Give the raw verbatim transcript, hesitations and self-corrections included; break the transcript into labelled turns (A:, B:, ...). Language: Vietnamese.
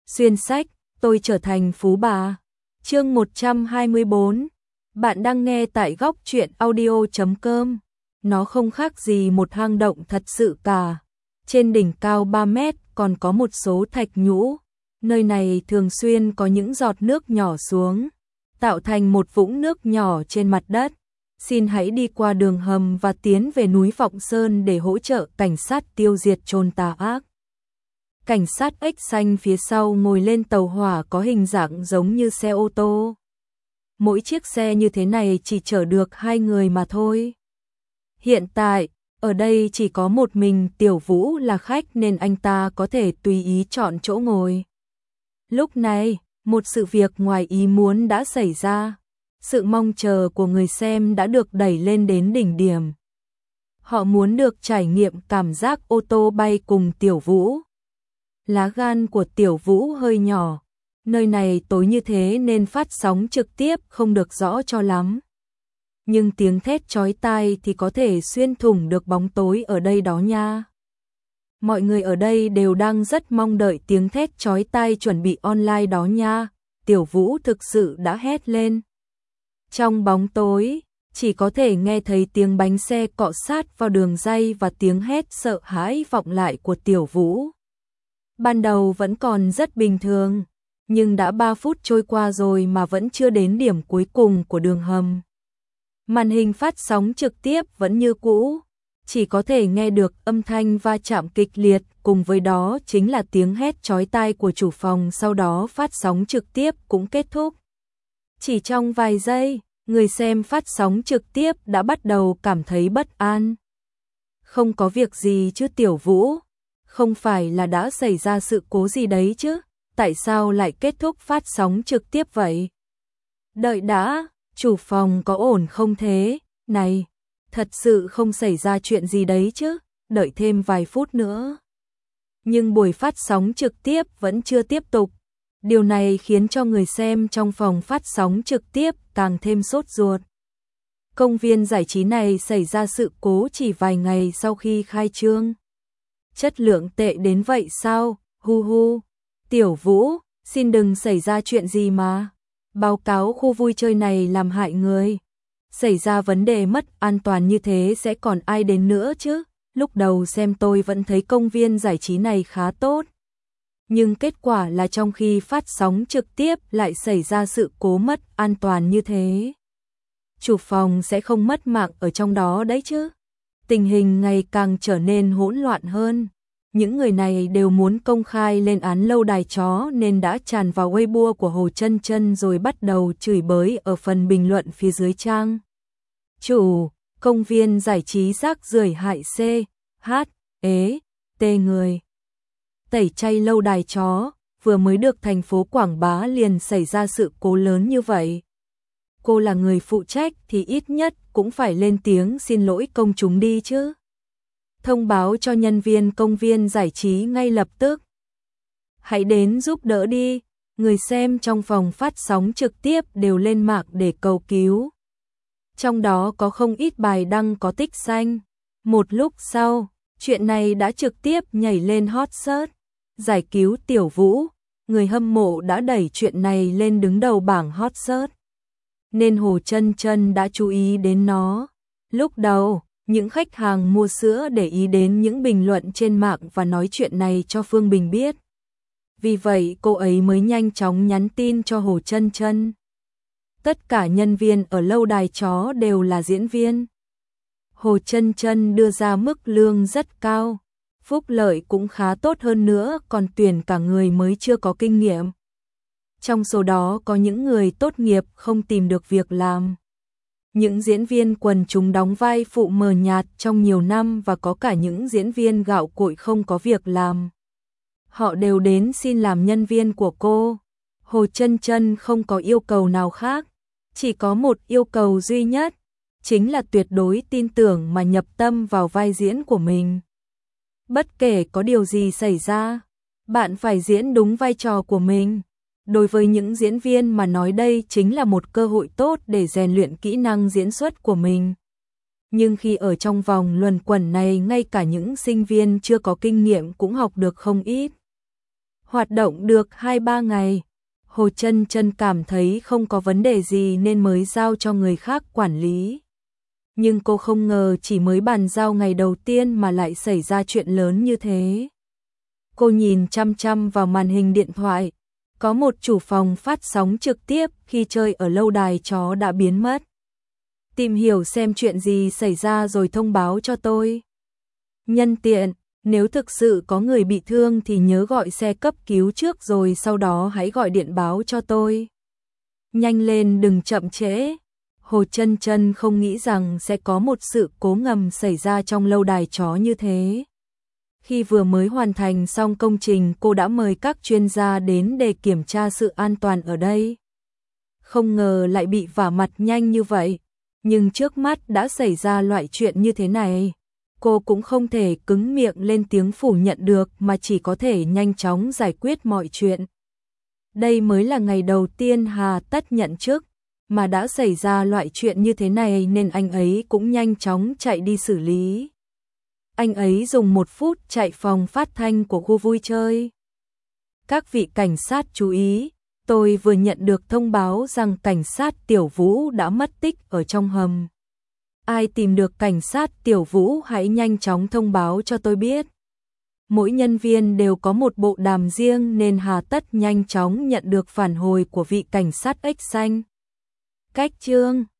A: Xuyên sách, tôi trở thành phú bà. Chương một trăm hai mươi bốn. Bạn đang nghe tại góc truyện audio chấm com. Nó không khác gì một hang động thật sự cả. Trên đỉnh cao ba mét còn có một số thạch nhũ. Nơi này thường xuyên có những giọt nước nhỏ xuống, tạo thành một vũng nước nhỏ trên mặt đất. Xin hãy đi qua đường hầm và tiến về núi Vọng Sơn để hỗ trợ cảnh sát tiêu diệt trồn tà ác. Cảnh sát ếch xanh phía sau ngồi lên tàu hỏa có hình dạng giống như xe ô tô. Mỗi chiếc xe như thế này chỉ chở được hai người mà thôi. Hiện tại, ở đây chỉ có một mình Tiểu Vũ là khách nên anh ta có thể tùy ý chọn chỗ ngồi. Lúc này, một sự việc ngoài ý muốn đã xảy ra. Sự mong chờ của người xem đã được đẩy lên đến đỉnh điểm. Họ muốn được trải nghiệm cảm giác ô tô bay cùng Tiểu Vũ. Lá gan của Tiểu Vũ hơi nhỏ. Nơi này tối như thế nên phát sóng trực tiếp không được rõ cho lắm. Nhưng tiếng thét chói tai thì có thể xuyên thủng được bóng tối ở đây đó nha. Mọi người ở đây đều đang rất mong đợi tiếng thét chói tai chuẩn bị online đó nha. Tiểu Vũ thực sự đã hét lên. Trong bóng tối, chỉ có thể nghe thấy tiếng bánh xe cọ sát vào đường ray và tiếng hét sợ hãi vọng lại của Tiểu Vũ. Ban đầu vẫn còn rất bình thường, nhưng đã ba phút trôi qua rồi mà vẫn chưa đến điểm cuối cùng của đường hầm. Màn hình phát sóng trực tiếp vẫn như cũ, chỉ có thể nghe được âm thanh va chạm kịch liệt, cùng với đó chính là tiếng hét chói tai của chủ phòng, sau đó phát sóng trực tiếp cũng kết thúc. Chỉ trong vài giây, người xem phát sóng trực tiếp đã bắt đầu cảm thấy bất an. Không có việc gì chứ Tiểu Vũ? Không phải là đã xảy ra sự cố gì đấy chứ? Tại sao lại kết thúc phát sóng trực tiếp vậy? Đợi đã, chủ phòng có ổn không thế? Này, thật sự không xảy ra chuyện gì đấy chứ? Đợi thêm vài phút nữa. Nhưng buổi phát sóng trực tiếp vẫn chưa tiếp tục. Điều này khiến cho người xem trong phòng phát sóng trực tiếp càng thêm sốt ruột. Công viên giải trí này xảy ra sự cố chỉ vài ngày sau khi khai trương. Chất lượng tệ đến vậy sao? Hu hu. Tiểu Vũ, xin đừng xảy ra chuyện gì mà. Báo cáo khu vui chơi này làm hại người. Xảy ra vấn đề mất an toàn như thế sẽ còn ai đến nữa chứ? Lúc đầu xem tôi vẫn thấy công viên giải trí này khá tốt. Nhưng kết quả là trong khi phát sóng trực tiếp lại xảy ra sự cố mất an toàn như thế. Chủ phòng sẽ không mất mạng ở trong đó đấy chứ. Tình hình ngày càng trở nên hỗn loạn hơn. Những người này đều muốn công khai lên án lâu đài chó nên đã tràn vào Weibo của Hồ Chân Chân rồi bắt đầu chửi bới ở phần bình luận phía dưới trang. Chủ, công viên giải trí rác rưởi hại C, H, ế, T người. Tẩy chay lâu đài chó, vừa mới được thành phố quảng bá liền xảy ra sự cố lớn như vậy. Cô là người phụ trách thì ít nhất cũng phải lên tiếng xin lỗi công chúng đi chứ. Thông báo cho nhân viên công viên giải trí ngay lập tức. Hãy đến giúp đỡ đi, người xem trong phòng phát sóng trực tiếp đều lên mạng để cầu cứu. Trong đó có không ít bài đăng có tích xanh. Một lúc sau, chuyện này đã trực tiếp nhảy lên hot search. Giải cứu Tiểu Vũ, người hâm mộ đã đẩy chuyện này lên đứng đầu bảng hot search. Nên Hồ Chân Chân đã chú ý đến nó. Lúc đầu, những khách hàng mua sữa để ý đến những bình luận trên mạng và nói chuyện này cho Phương Bình biết. Vì vậy cô ấy mới nhanh chóng nhắn tin cho Hồ Chân Chân. Tất cả nhân viên ở lâu đài chó đều là diễn viên. Hồ Chân Chân đưa ra mức lương rất cao. Phúc lợi cũng khá tốt hơn nữa, còn tuyển cả người mới chưa có kinh nghiệm. Trong số đó có những người tốt nghiệp không tìm được việc làm. Những diễn viên quần chúng đóng vai phụ mờ nhạt trong nhiều năm và có cả những diễn viên gạo cội không có việc làm. Họ đều đến xin làm nhân viên của cô. Hồ Chân Chân không có yêu cầu nào khác, chỉ có một yêu cầu duy nhất, chính là tuyệt đối tin tưởng mà nhập tâm vào vai diễn của mình. Bất kể có điều gì xảy ra, bạn phải diễn đúng vai trò của mình. Đối với những diễn viên mà nói đây chính là một cơ hội tốt để rèn luyện kỹ năng diễn xuất của mình. Nhưng khi ở trong vòng luẩn quẩn này, ngay cả những sinh viên chưa có kinh nghiệm cũng học được không ít. Hoạt động được hai ba ngày, Hồ Chân Chân cảm thấy không có vấn đề gì nên mới giao cho người khác quản lý. Nhưng cô không ngờ chỉ mới bàn giao ngày đầu tiên mà lại xảy ra chuyện lớn như thế. Cô nhìn chăm chăm vào màn hình điện thoại, có một chủ phòng phát sóng trực tiếp khi chơi ở lâu đài chó đã biến mất. Tìm hiểu xem chuyện gì xảy ra rồi thông báo cho tôi. Nhân tiện, nếu thực sự có người bị thương thì nhớ gọi xe cấp cứu trước rồi sau đó hãy gọi điện báo cho tôi. Nhanh lên đừng chậm trễ. Hồ Chân Chân không nghĩ rằng sẽ có một sự cố ngầm xảy ra trong lâu đài chó như thế. Khi vừa mới hoàn thành xong công trình cô đã mời các chuyên gia đến để kiểm tra sự an toàn ở đây. Không ngờ lại bị vả mặt nhanh như vậy, nhưng trước mắt đã xảy ra loại chuyện như thế này. Cô cũng không thể cứng miệng lên tiếng phủ nhận được mà chỉ có thể nhanh chóng giải quyết mọi chuyện. Đây mới là ngày đầu tiên Hà Tất nhận chức, mà đã xảy ra loại chuyện như thế này nên anh ấy cũng nhanh chóng chạy đi xử lý. Anh ấy dùng một phút chạy phòng phát thanh của khu vui chơi. Các vị cảnh sát chú ý, tôi vừa nhận được thông báo rằng cảnh sát Tiểu Vũ đã mất tích ở trong hầm. Ai tìm được cảnh sát Tiểu Vũ hãy nhanh chóng thông báo cho tôi biết. Mỗi nhân viên đều có một bộ đàm riêng nên Hà Tất nhanh chóng nhận được phản hồi của vị cảnh sát ếch xanh. Cách chương